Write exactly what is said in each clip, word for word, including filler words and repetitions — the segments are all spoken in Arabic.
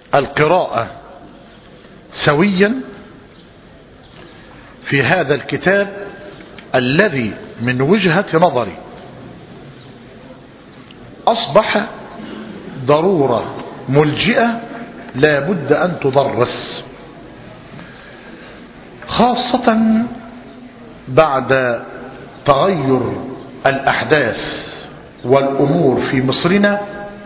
القراءة سويا في هذا الكتاب الذي من وجهة نظري أصبح ضرورة ملجئة لا بد أن تدرس، خاصة بعد تغير الأحداث والأمور في مصرنا،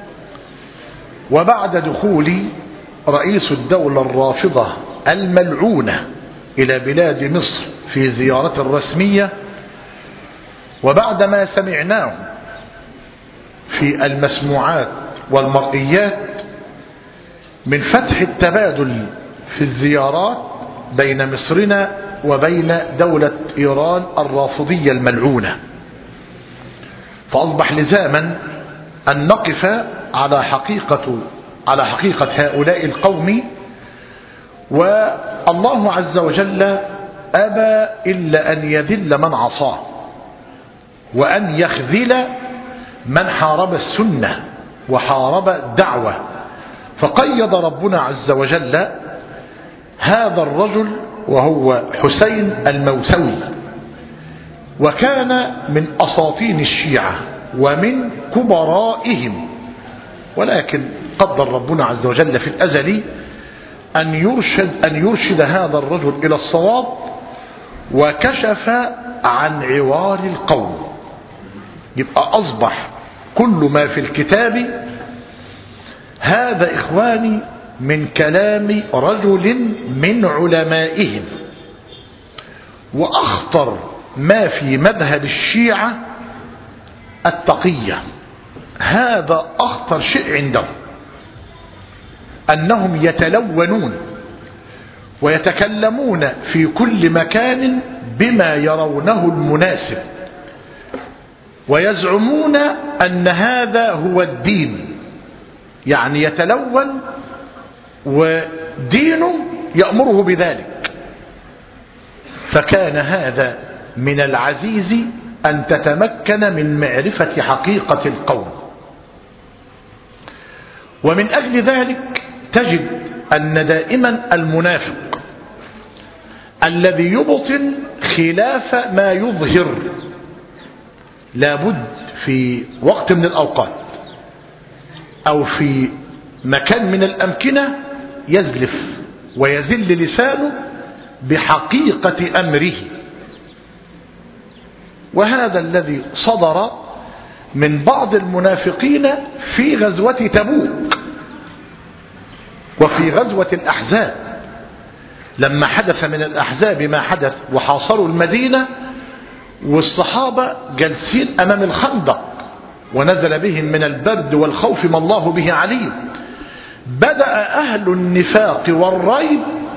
وبعد دخول رئيس الدولة الرافضة الملعونة إلى بلاد مصر في زيارة رسمية، وبعد ما سمعناه في المسموعات والمرئيات من فتح التبادل في الزيارات بين مصرنا وبين دولة إيران الرافضية الملعونة. فأصبح لزاما أن نقف على حقيقة على حقيقة هؤلاء القوم، والله عز وجل أبى إلا أن يذل من عصاه وأن يخذل من حارب السنة وحارب الدعوة. فقيد ربنا عز وجل هذا الرجل وهو حسين الموسوي، وكان من أساطين الشيعة ومن كبرائهم، ولكن قدر ربنا عز وجل في الأزل أن يرشد, أن يرشد هذا الرجل إلى الصواب، وكشف عن عوار القوم. يبقى أصبح كل ما في الكتاب هذا إخواني من كلام رجل من علمائهم، وأخطر ما في مذهب الشيعة التقية. هذا أخطر شيء عندهم، أنهم يتلونون ويتكلمون في كل مكان بما يرونه المناسب، ويزعمون أن هذا هو الدين. يعني يتلون ودينه يأمره بذلك. فكان هذا من العزيز أن تتمكن من معرفة حقيقة القوم. ومن أجل ذلك تجد أن دائما المنافق الذي يبطن خلاف ما يظهر لابد في وقت من الأوقات أو في مكان من الأمكنة يزلف ويزل لسانه بحقيقة أمره. وهذا الذي صدر من بعض المنافقين في غزوة تبوك وفي غزوة الأحزاب، لما حدث من الأحزاب ما حدث وحاصروا المدينة والصحابة جالسين أمام الخندق ونزل بهم من البرد والخوف ما الله به عليم، بدأ أهل النفاق والريب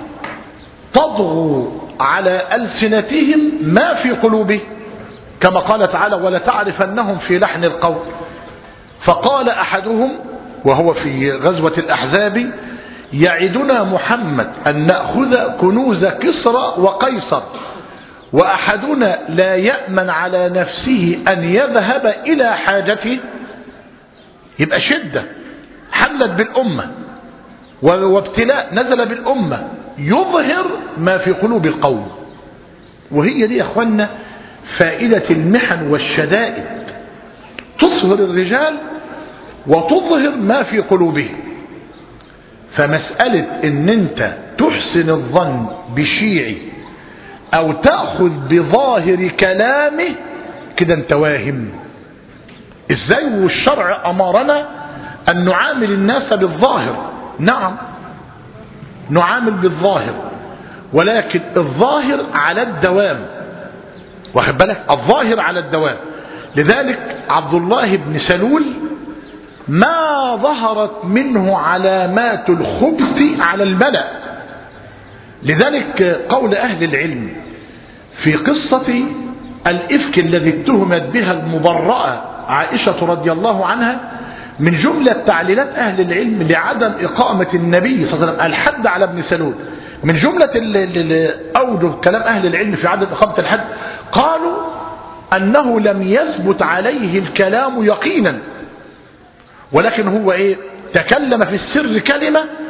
تضغو على ألسنتهم ما في قلوبهم، كما قال تعالى: ولتعرفنهم في لحن القول. فقال أحدهم وهو في غزوة الأحزاب: يعدنا محمد أن نأخذ كنوز كسرى وقيصر، وأحدنا لا يأمن على نفسه أن يذهب إلى حاجته. يبقى شدة حلت بالأمة وابتلاء نزل بالأمة يظهر ما في قلوب القوم. وهي دي يا أخوانا فائدة المحن والشدائد، تظهر الرجال وتظهر ما في قلوبهم. فمسألة ان انت تحسن الظن بشيعي او تأخذ بظاهر كلامه كده انت واهم. ازاي؟ والشرع امرنا ان نعامل الناس بالظاهر. نعم نعامل بالظاهر، ولكن الظاهر على الدوام، واخد بالك؟ الظاهر على الدوام. لذلك عبد الله بن سلول ما ظهرت منه علامات الخبث على الملأ. لذلك قول أهل العلم في قصة الإفك الذي اتهمت بها المبرأة عائشة رضي الله عنها، من جملة تعليلات أهل العلم لعدم إقامة النبي صلى الله عليه وسلم الحد على ابن سلول، من جملة أوجه كلام أهل العلم في عدم إقامة الحد، قالوا أنه لم يثبت عليه الكلام يقينا، ولكن هو إيه؟ تكلم في السر كلمة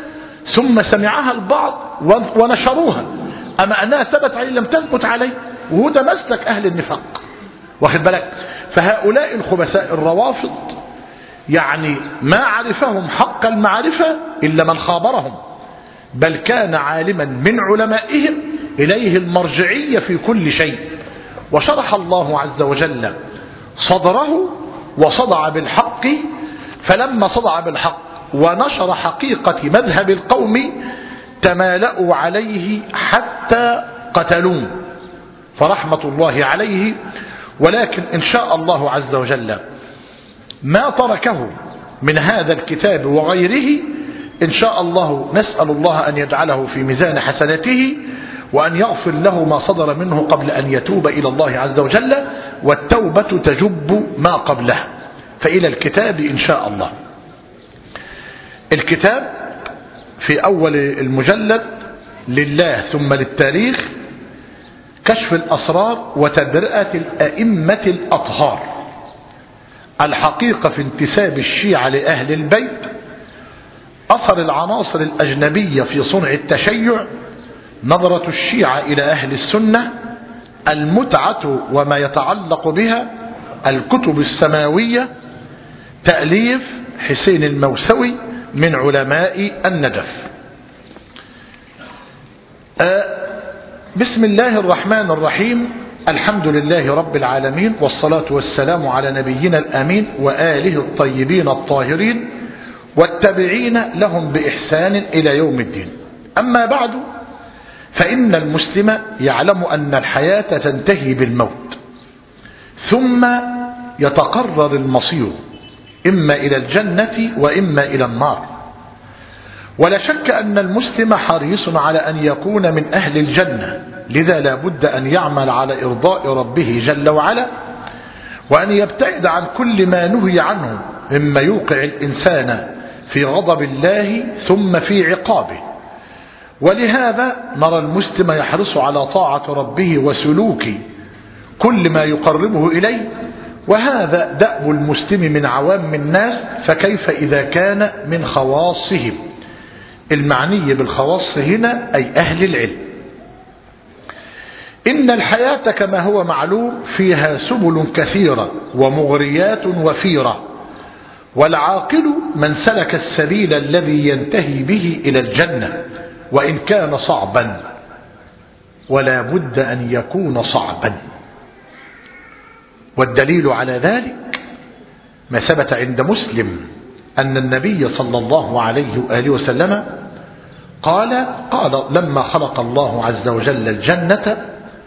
ثم سمعها البعض ونشروها، أما أنها ثبت عليه لم تثبت عليه، وهو ده مسلك أهل النفاق، واخد بالك. فهؤلاء الخبثاء الروافض يعني ما عرفهم حق المعرفة إلا من خابرهم، بل كان عالما من علمائهم إليه المرجعية في كل شيء، وشرح الله عز وجل صدره وصدع بالحق، فلما صدع بالحق ونشر حقيقة مذهب القوم تمالأوا عليه حتى قتلوه، فرحمة الله عليه. ولكن إن شاء الله عز وجل ما تركه من هذا الكتاب وغيره إن شاء الله نسأل الله أن يجعله في ميزان حسناته، وأن يغفر له ما صدر منه قبل أن يتوب إلى الله عز وجل، والتوبة تجب ما قبلها. فإلى الكتاب إن شاء الله. الكتاب في أول المجلد لله ثم للتاريخ، كشف الأسرار وتبرئة الأئمة الأطهار، الحقيقة في انتساب الشيعة لأهل البيت، أثر العناصر الأجنبية في صنع التشيع، نظرة الشيعة إلى أهل السنة، المتعة وما يتعلق بها، الكتب السماوية، تأليف حسين الموسوي من علماء النجف. بسم الله الرحمن الرحيم، الحمد لله رب العالمين، والصلاة والسلام على نبينا الأمين وآله الطيبين الطاهرين والتابعين لهم بإحسان إلى يوم الدين. أما بعد، فإن المسلم يعلم أن الحياة تنتهي بالموت، ثم يتقرر المصير إما إلى الجنة وإما إلى النار. ولا شك أن المسلم حريص على أن يكون من أهل الجنة، لذا لا بد أن يعمل على إرضاء ربه جل وعلا، وأن يبتعد عن كل ما نهي عنه مما يوقع الإنسان في غضب الله ثم في عقابه. ولهذا نرى المسلم يحرص على طاعة ربه وسلوك كل ما يقربه إليه، وهذا دأب المسلم من عوام الناس، فكيف إذا كان من خواصهم؟ المعني بالخواص هنا أي أهل العلم. إن الحياة كما هو معلوم فيها سبل كثيرة ومغريات وفيرة، والعاقل من سلك السبيل الذي ينتهي به إلى الجنة وإن كان صعبا، ولا بد أن يكون صعبا. والدليل على ذلك ما ثبت عند مسلم أن النبي صلى الله عليه وآله وسلم قال قال لما خلق الله عز وجل الجنة،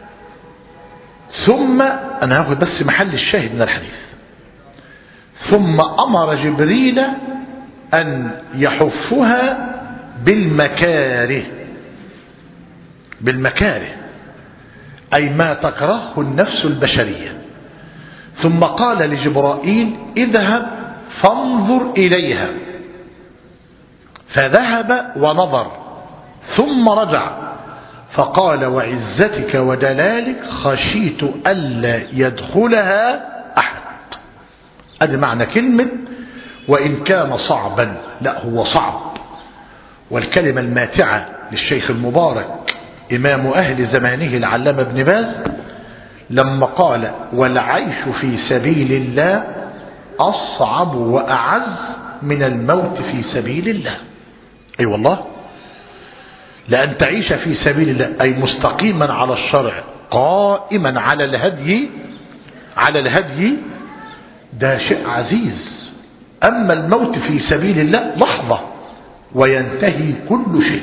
ثم أنا هاخد بس محل الشاهد من الحديث، ثم أمر جبريل أن يحفها بالمكاره، بالمكاره أي ما تكرهه النفس البشرية. ثم قال لجبرائيل اذهب فانظر إليها، فذهب ونظر ثم رجع فقال وعزتك ودلالك خشيت ألا يدخلها أحد. هذا معنى كلمة وإن كان صعبا، لا هو صعب. والكلمة الماتعة للشيخ المبارك إمام أهل زمانه العلامة ابن باز لما قال والعيش في سبيل الله أصعب وأعز من الموت في سبيل الله. أي أيوة والله، لأن تعيش في سبيل الله أي مستقيما على الشرع، قائما على الهدي على الهدي ده شيء عزيز. أما الموت في سبيل الله لحظة وينتهي كل شيء.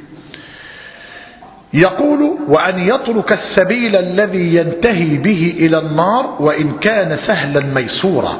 يقول وأن يترك السبيل الذي ينتهي به إلى النار وإن كان سهلا ميسورا.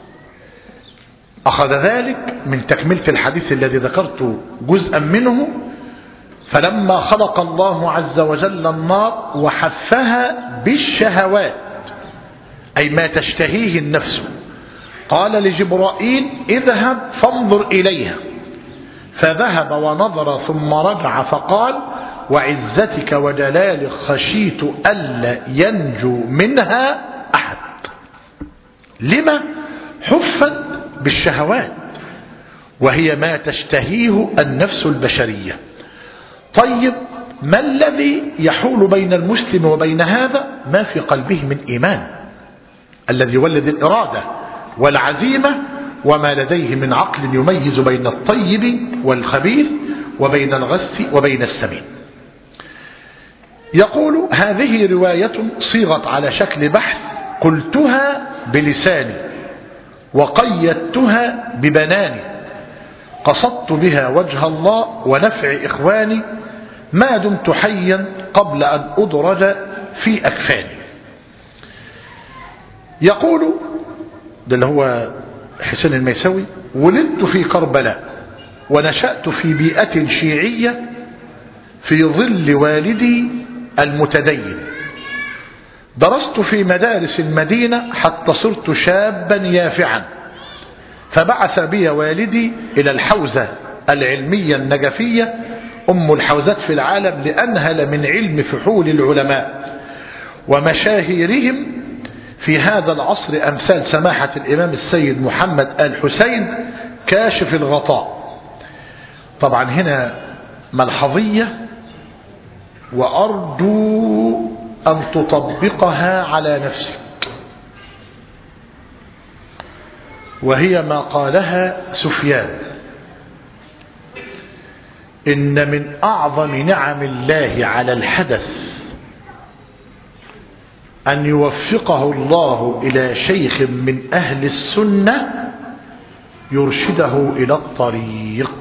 أخذ ذلك من تكملة الحديث الذي ذكرت جزءا منه، فلما خلق الله عز وجل النار وحفها بالشهوات أي ما تشتهيه النفس، قال لجبرائيل اذهب فانظر إليها، فذهب ونظر ثم رجع فقال وعزتك ودلالك خشيت ألا ينجو منها أحد. لما؟ حفت بالشهوات وهي ما تشتهيه النفس البشرية. طيب ما الذي يحول بين المسلم وبين هذا؟ ما في قلبه من إيمان الذي يولد الإرادة والعزيمة، وما لديه من عقل يميز بين الطيب والخبيث وبين الغث وبين السمين. يقول هذه رواية صيغت على شكل بحث قلتها بلساني وقيدتها ببناني، قصدت بها وجه الله ونفع إخواني ما دمت حيا قبل أن أدرج في أكفاني. يقول ده اللي هو حسين الميسوي: ولدت في كربلاء ونشأت في بيئة شيعية في ظل والدي المتدين، درست في مدارس المدينة حتى صرت شابا يافعا، فبعث بي والدي إلى الحوزة العلمية النجفية أم الحوزات في العالم لأنهل من علم فحول العلماء ومشاهيرهم في هذا العصر أمثال سماحة الإمام السيد محمد آل حسين كاشف الغطاء. طبعا هنا ملحظية وأرجو أن تطبقها على نفسك، وهي ما قالها سفيان: إن من أعظم نعم الله على الحدث أن يوفقه الله إلى شيخ من أهل السنة يرشده إلى الطريق.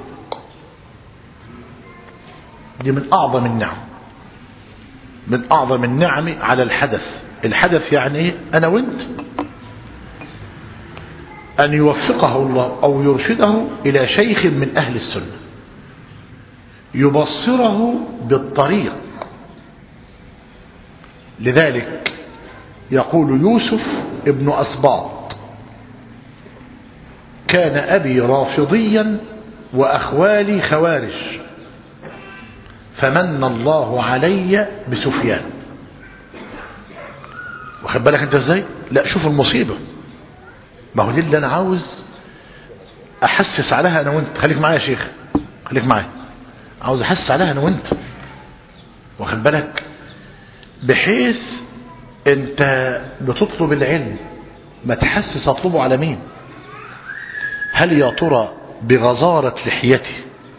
دي من أعظم النعم، من أعظم النعم على الحدث. الحدث يعني إيه؟ أنا وإنت، أن يوفقه الله أو يرشده إلى شيخ من أهل السنة يبصره بالطريق. لذلك يقول يوسف ابن أسباط: كان أبي رافضيا وأخوالي خوارج فمن الله علي بسفيان. واخد بالك انت ازاي؟ لا شوف المصيبة، ما هو دي اللي انا عاوز احسس عليها انا وانت. خليك معايا يا شيخ، خليك معايا، عاوز احسس عليها انا وانت، واخد بالك، بحيث انت بتطلب العلم ما تحسس اطلبه على مين. هل يا ترى بغزارة لحيته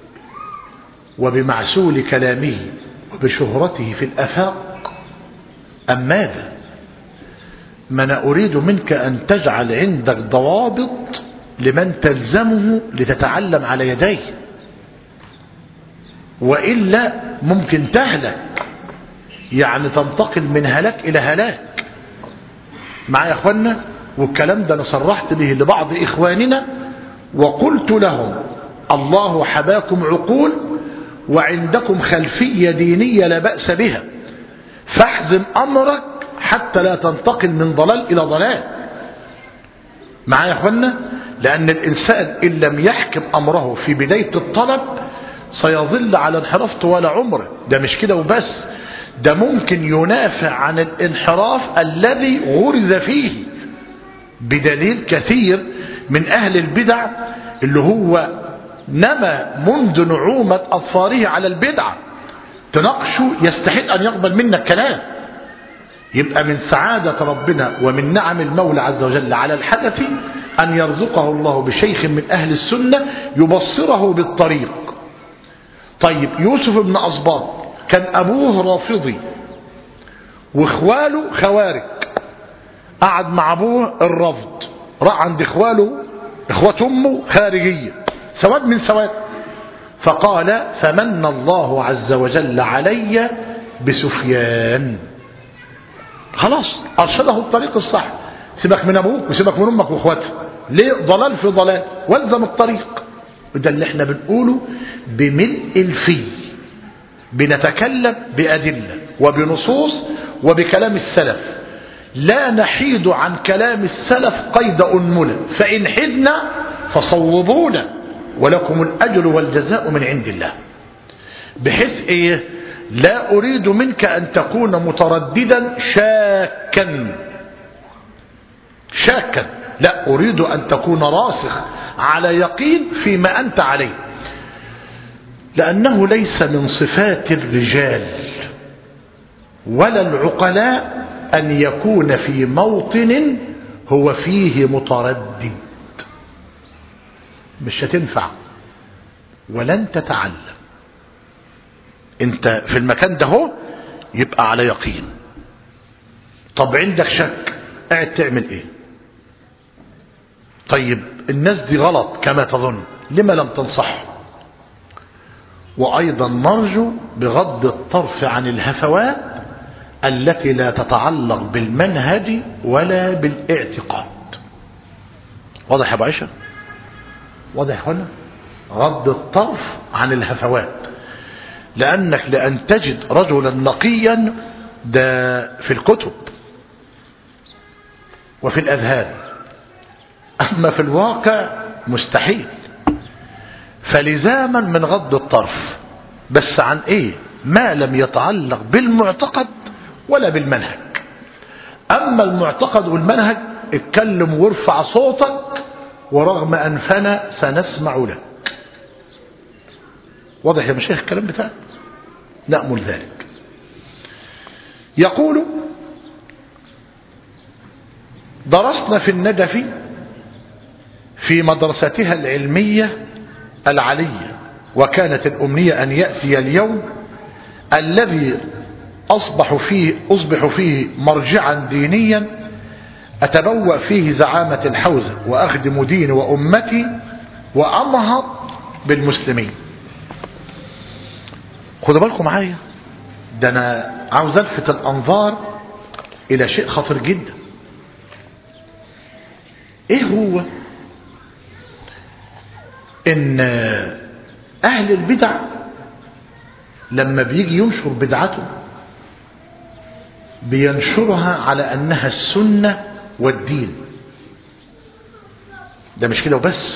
وبمعسول كلامه وبشهرته في الآفاق أم ماذا؟ ما أنا أريد منك أن تجعل عندك ضوابط لمن تلزمه لتتعلم على يديه، وإلا ممكن تهلك، يعني تنتقل من هلاك إلى هلاك. معايا يا أخوانا؟ والكلام ده أنا صرحت به لبعض إخواننا وقلت لهم: الله حباكم عقول وعندكم خلفية دينية لا بأس بها، فاحزم أمرك حتى لا تنتقل من ضلال إلى ضلال. معايا يا أخوانا؟ لأن الإنسان إن لم يحكم أمره في بداية الطلب سيظل على انحراف طوال عمره. ده مش كده وبس، ده ممكن ينافع عن الانحراف الذي غرز فيه، بدليل كثير من أهل البدع اللي هو نما منذ نعومة أظفاره على البدعة، تناقشه يستحق أن يقبل منك كلام. يبقى من سعادة ربنا ومن نعم المولى عز وجل على الحدث أن يرزقه الله بشيخ من أهل السنة يبصره بالطريق. طيب يوسف بن أسباط كان أبوه رافضي واخواله خوارج، قعد مع أبوه الرفض، راح عند اخواله اخوة أمه خارجية، سواد من سواد، فقال: فمن الله عز وجل علي بسفيان. خلاص أرشده الطريق الصح. سيبك من أبوك وسيبك من أمك وأخواتك، ليه؟ ضلال في ضلال، والزم الطريق. وده اللي احنا بنقوله بملء الفي، بنتكلم بأدلة وبنصوص وبكلام السلف، لا نحيد عن كلام السلف قيد أنملة، فإن حدنا فصوبونا ولكم الأجر والجزاء من عند الله. بحيث إيه؟ لا أريد منك أن تكون مترددا شاكا شاكا، لا، أريد أن تكون راسخ على يقين فيما أنت عليه، لأنه ليس من صفات الرجال ولا العقلاء أن يكون في موطن هو فيه متردد. مش هتنفع ولن تتعلم. انت في المكان ده هو يبقى على يقين. طب عندك شك، قاعد تعمل ايه؟ طيب الناس دي غلط كما تظن، لما لم تنصح؟ وأيضا نرجو بغض الطرف عن الهفوات التي لا تتعلق بالمنهج ولا بالاعتقاد. واضح يا ابو عائشة؟ واضح هنا؟ غض الطرف عن الهفوات، لأنك لأن تجد رجلا نقيا ده في الكتب وفي الأذهان، أما في الواقع مستحيل. فلزاما من غض الطرف، بس عن ايه؟ ما لم يتعلق بالمعتقد ولا بالمنهج. اما المعتقد والمنهج اتكلم وارفع صوتك ورغم انفنا سنسمع لك. واضح يا مشايخ الكلام بتاعك؟ نأمل ذلك. يقول درسنا في الندف في مدرستها العلمية العلية، وكانت الأمنية أن يأتي اليوم الذي أصبح فيه, أصبح فيه مرجعا دينيا أتبوأ فيه زعامة الحوزة وأخدم ديني وأمتي وأنهض بالمسلمين. خدوا بالكم معايا، ده أنا عاوز ألفت الأنظار إلى شيء خطير جدا. إيه هو؟ إن أهل البدع لما بيجي ينشر بدعته بينشرها على أنها السنة والدين. ده مش كده وبس،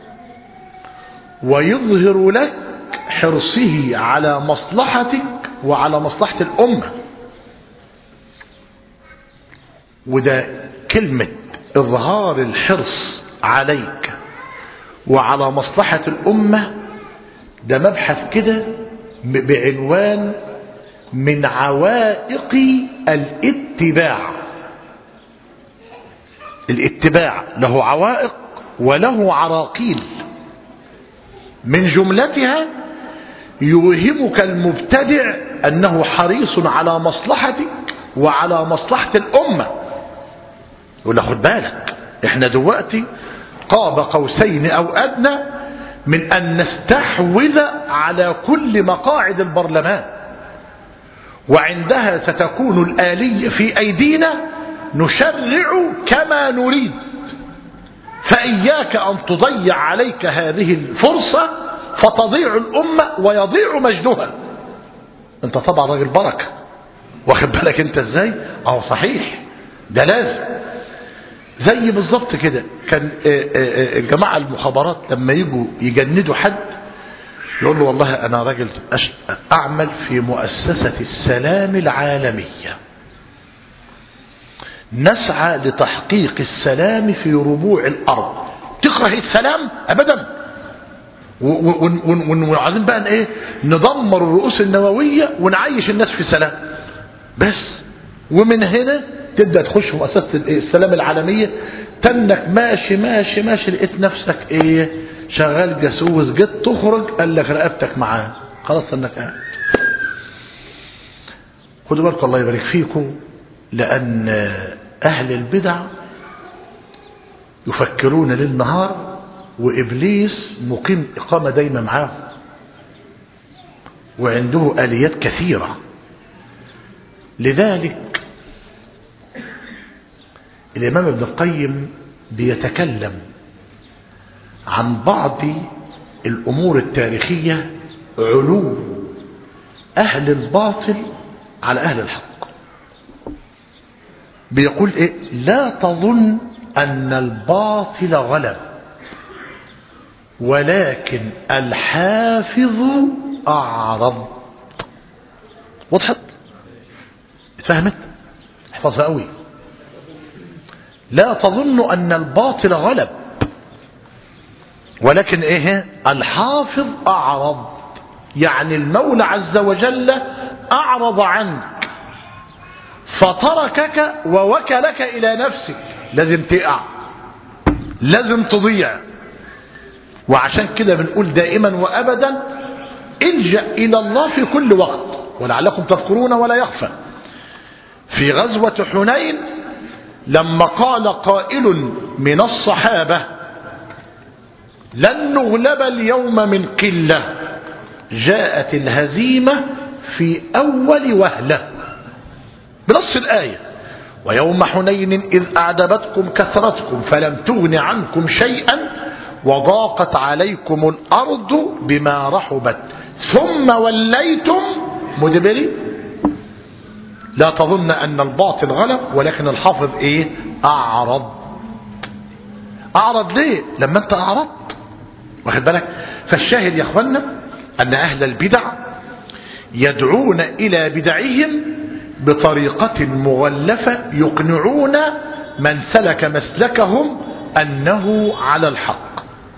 ويظهر لك حرصه على مصلحتك وعلى مصلحة الأمة. وده كلمة إظهار الحرص عليك وعلى مصلحة الأمة، ده مبحث كده بعنوان من عوائق الاتباع. الاتباع له عوائق وله عراقيل، من جملتها يوهمك المبتدع أنه حريص على مصلحتك وعلى مصلحة الأمة. يقول له خد بالك، احنا دلوقتي قاب قوسين أو أدنى من أن نستحوذ على كل مقاعد البرلمان، وعندها ستكون الآلية في أيدينا نشرع كما نريد، فإياك أن تضيع عليك هذه الفرصة فتضيع الأمة ويضيع مجدها. انت طبعا راجل بركة، واخد بالك انت ازاي؟ اه صحيح، ده لازم. زي بالظبط كده كان الجماعة المخابرات لما يجوا يجندوا حد يقول له والله انا راجل اعمل في مؤسسة السلام العالمية، نسعى لتحقيق السلام في ربوع الارض. تكره السلام ابدا، وعايزين بقى ايه؟ ندمر الرؤوس النووية ونعيش الناس في سلام بس. ومن هنا تبدأ تخش في مؤسسة السلام العالمية، تنك ماشي ماشي ماشي لقيت نفسك ايه؟ شغال جاسوس، جيت تخرج قال لك رقبتك معاه، خلاص انك قاعد. خدوا بالكم الله يبارك فيكم، لأن أهل البدع يفكرون للنهار وإبليس مقيم إقامة دايما معاه، وعنده آليات كثيرة. لذلك الإمام ابن القيم بيتكلم عن بعض الأمور التاريخية، علو أهل الباطل على أهل الحق. بيقول إيه؟ لا تظن أن الباطل غلب، ولكن الحافظ أعرض. وضحت؟ فهمت؟ احفظها قوي. لا تظن أن الباطل غلب، ولكن ايه الحافظ اعرض، يعني المولى عز وجل اعرض عنك فتركك ووكلك الى نفسك. لازم تقع، لازم تضيع. وعشان كده بنقول دائما وابدا الجأ الى الله في كل وقت، ولعلكم تذكرون ولا يخفى في غزوة حنين لما قال قائل من الصحابة لن نغلب اليوم من قلة، جاءت الهزيمة في أول وهلة بنص الآية: ويوم حنين إذ أعجبتكم كثرتكم فلم تغن عنكم شيئا وضاقت عليكم الأرض بما رحبت ثم وليتم مدبرين. لا تظن أن الباطل غلب، ولكن الحافظ إيه؟ أعرض. أعرض ليه؟ لما أنت أعرضت، واخد بالك؟ فالشاهد يا أخوانا أن أهل البدع يدعون إلى بدعهم بطريقة مغلفة يقنعون من سلك مسلكهم أنه على الحق.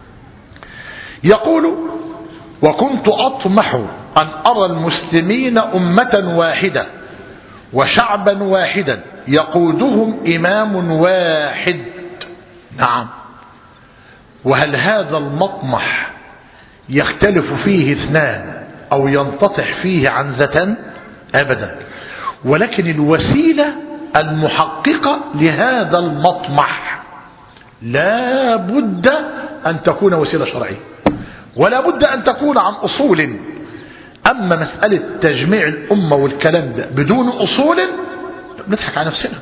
يقول: وكنت أطمح أن أرى المسلمين أمة واحدة وشعبا واحدا يقودهم إمام واحد. نعم، وهل هذا المطمح يختلف فيه اثنان أو ينتطح فيه عنزتان؟ أبدا، ولكن الوسيلة المحققة لهذا المطمح لا بد أن تكون وسيلة شرعية، ولا بد أن تكون عن أصول. أما مسألة تجميع الأمة والكلام ده بدون أصول نضحك على نفسنا.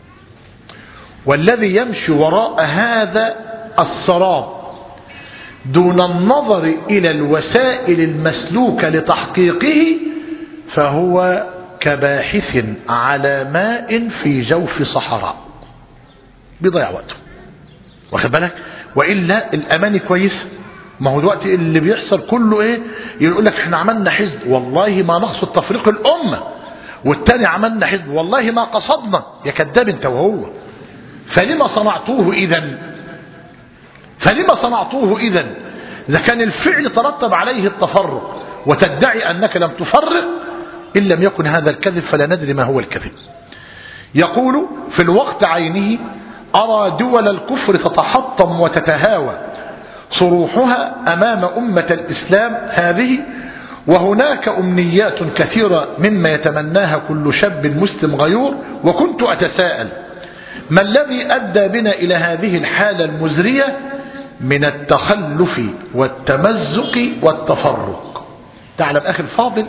والذي يمشي وراء هذا السراب دون النظر إلى الوسائل المسلوكة لتحقيقه فهو كباحث على ماء في جوف صحراء، بيضيع وقته، واخد بالك؟ وإلا الأمان كويس. ما هو الوقت اللي بيحصل كله ايه؟ يقول لك احنا عملنا حزب، والله ما نقصد تفريق الأمة، والتاني عملنا حزب، والله ما قصدنا. يا كذاب انت وهو. فلما صنعتوه إذن؟ فلما صنعتوه إذن إذا كان الفعل ترتب عليه التفرق وتدعي أنك لم تفرق؟ إن لم يكن هذا الكذب فلا ندري ما هو الكذب. يقول: في الوقت عينه أرى دول الكفر تتحطم وتتهاوى صروحها أمام أمة الإسلام هذه، وهناك أمنيات كثيرة مما يتمناها كل شاب مسلم غيور. وكنت أتساءل ما الذي أدى بنا إلى هذه الحالة المزرية من التخلف والتمزق والتفرق؟ تعلم أخي الفاضل،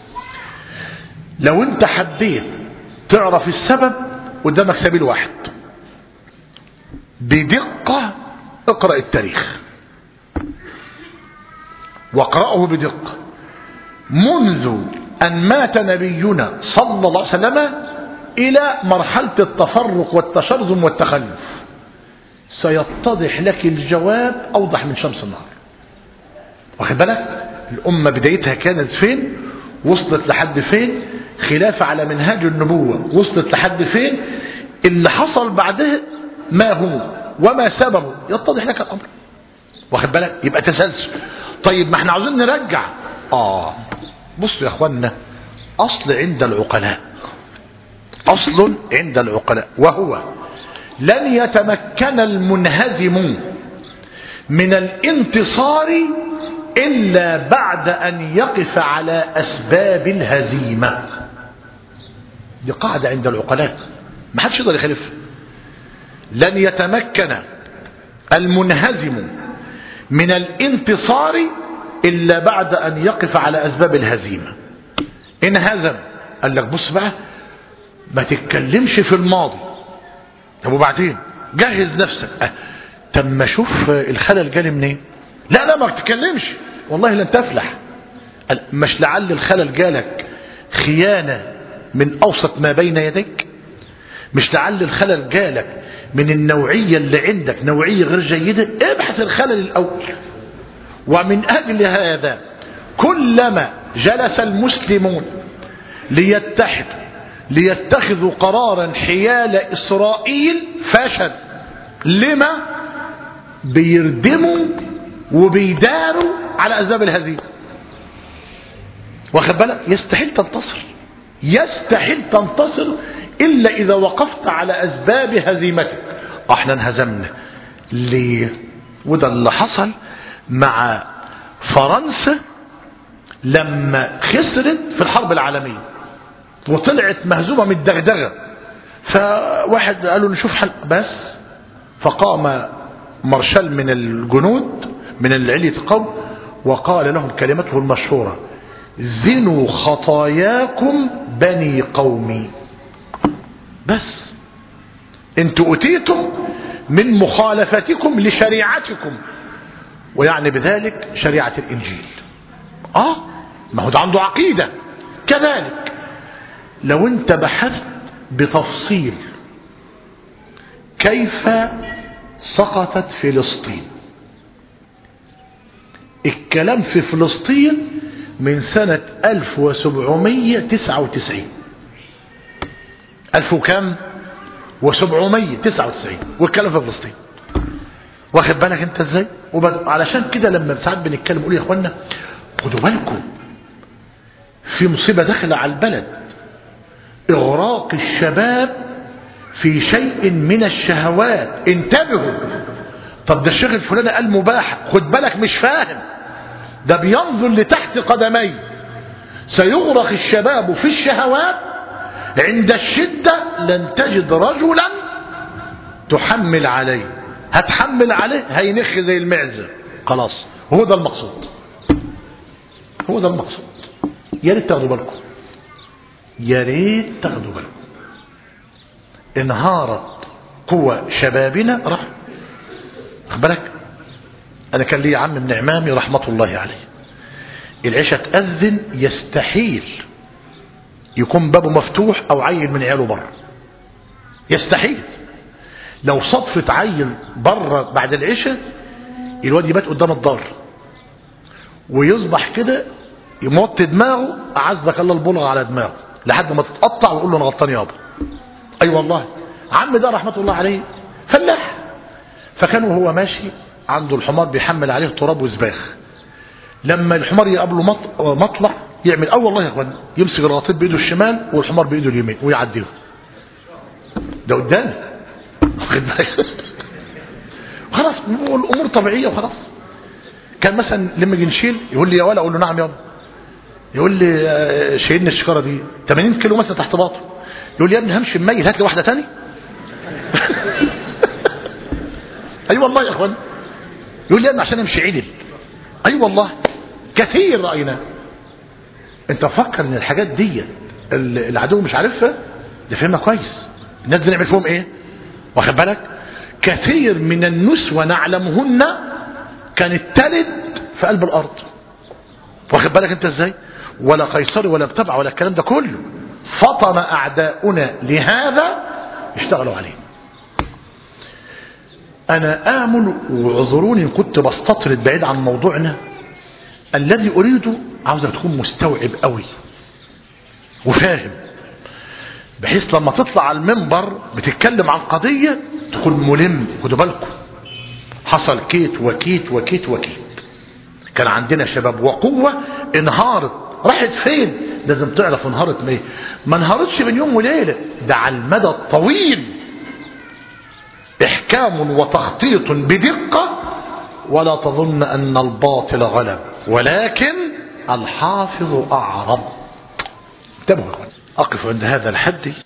لو أنت حبيت تعرف السبب قدامك سبيل واحد بدقة: اقرأ التاريخ واقرأه بدقة منذ أن مات نبينا صلى الله عليه وسلم إلى مرحلة التفرق والتشرذم والتخلف. سيتضح لك الجواب أوضح من شمس النهار، واخد بالك؟ الأمة بدايتها كانت فين؟ وصلت لحد فين؟ خلافة على منهاج النبوة وصلت لحد فين؟ اللي حصل بعده ما هو وما سببه يتضح لك الأمر، واخد بالك؟ يبقى تسلسل. طيب ما احنا عاوزين نرجع. آه بصوا يا أخوانا، أصل عند العقلاء، أصل عند العقلاء، وهو لن يتمكن المنهزم من الانتصار إلا بعد أن يقف على أسباب الهزيمة. دي قاعدة عند العقلاء ما حدش يقدر يخالف. لن يتمكن المنهزم من الانتصار إلا بعد أن يقف على أسباب الهزيمة. إن هزم قال لك بص بقى ما تتكلمش في الماضي. طب وبعدين جهز نفسك. أه. طب ما شوف الخلل جالي منين؟ لا لا ما تتكلمش، والله لن تفلح. مش لعل الخلل جالك خيانة من أوسط ما بين يديك؟ مش لعل الخلل جالك من النوعية اللي عندك نوعية غير جيدة؟ ابحث الخلل الأول. ومن أجل هذا كلما جلس المسلمون ليتحدوا ليتخذوا قرارا حيال إسرائيل فشل. لما؟ بيردموا وبيداروا على أسباب الهزيمة. واخد بالك؟ يستحيل تنتصر، يستحيل تنتصر إلا إذا وقفت على أسباب هزيمتك. احنا انهزمنا ليه؟ وده اللي حصل مع فرنسا لما خسرت في الحرب العالمية وطلعت مهزومة من الدغدغة. فواحد قالوا نشوف حل بس، فقام مارشال من الجنود من العلية القوم وقال لهم كلمته المشهورة: زنوا خطاياكم بني قومي. بس انتوا اتيتم من مخالفتكم لشريعتكم، ويعني بذلك شريعة الانجيل. اه ما هو ده عنده عقيدة. كذلك لو انت بحثت بتفصيل كيف سقطت فلسطين، الكلام في فلسطين من سنة ألف وسبعمية وتسعة وتسعين. ألف وكم وسبعمية وتسعة وتسعين والكلام في فلسطين. واخد بالك انت ازاي؟ علشان كده لما ساعات بنتكلم نقول يا اخوانا خدوا بالكم في مصيبة داخلة على البلد، اغراق الشباب في شيء من الشهوات. انتبهوا. طب ده الشيخ الفلاني قال مباح، خد بالك مش فاهم، ده بينظر لتحت قدميه. سيغرق الشباب في الشهوات، عند الشدة لن تجد رجلا تحمل عليه، هتحمل عليه هينخ زي المعزة. خلاص هو ده المقصود، هو ده المقصود. يا ريت تاخدوا بالكم، يا ريت تاخدوا بالكم. انهارت قوى شبابنا. راح خد بالك، انا كان لي عم من عمامي رحمة الله عليه، العشاء تأذن يستحيل يكون بابه مفتوح او عيل من عياله بره، يستحيل. لو صدفت عيل بره بعد العشاء الواد يبات قدام الدار ويصبح كده يموت دماغه، اعزك الله البلغ على دماغه لحد ما تتقطع ويقول له انا غلطان يابا. اي أيوة والله عم ده رحمة الله عليه فلاح، فكان وهو ماشي عنده الحمار بيحمل عليه تراب وزباخ، لما الحمار يقابله مطلع يعمل اه والله يا اخوان يمسك الغطيط بايده الشمال والحمار بايده اليمين ويعديه. ده قدامي واخد بالك؟ خلاص الامور طبيعيه وخلاص. كان مثلا لما نجي نشيل يقول لي يا ولا، اقول له نعم يابا، يقول لي شيلني الشكاره دي ثمانين كيلو مثلا تحت باطه، يقول لي يا ابني همشي مميل هات لي واحده ثانيه. اي أيوة والله يا اخوان، يقول لي يا ابني عشان امشي عدل. اي أيوة والله كثير راينا. انت فكر ان الحاجات دي العدو مش عارفها، ده فهمها كويس. الناس دي نعمل فيهم ايه؟ واخد بالك؟ كثير من النسوة نعلمهن كانت تلد في قلب الارض، واخد بالك انت ازاي؟ ولا قيصري ولا بتبع ولا الكلام ده كله. فطن اعداؤنا لهذا اشتغلوا عليه. انا امل، واعذروني ان كنت بستطرد بعيد عن موضوعنا، الذي اريده عاوزك تكون مستوعب قوي وفاهم، بحيث لما تطلع على المنبر بتتكلم عن قضية تكون ملم. خدوا بالكم حصل كيت وكيت وكيت وكيت، كان عندنا شباب وقوة انهارت. راحت فين؟ لازم تعرف انهارت ليه. ما انهارتش من يوم وليلة، ده على المدى الطويل احكام وتخطيط بدقة. ولا تظن ان الباطل غلب ولكن الحافظ اعرض. انتبهوا. اقف عند هذا الحد.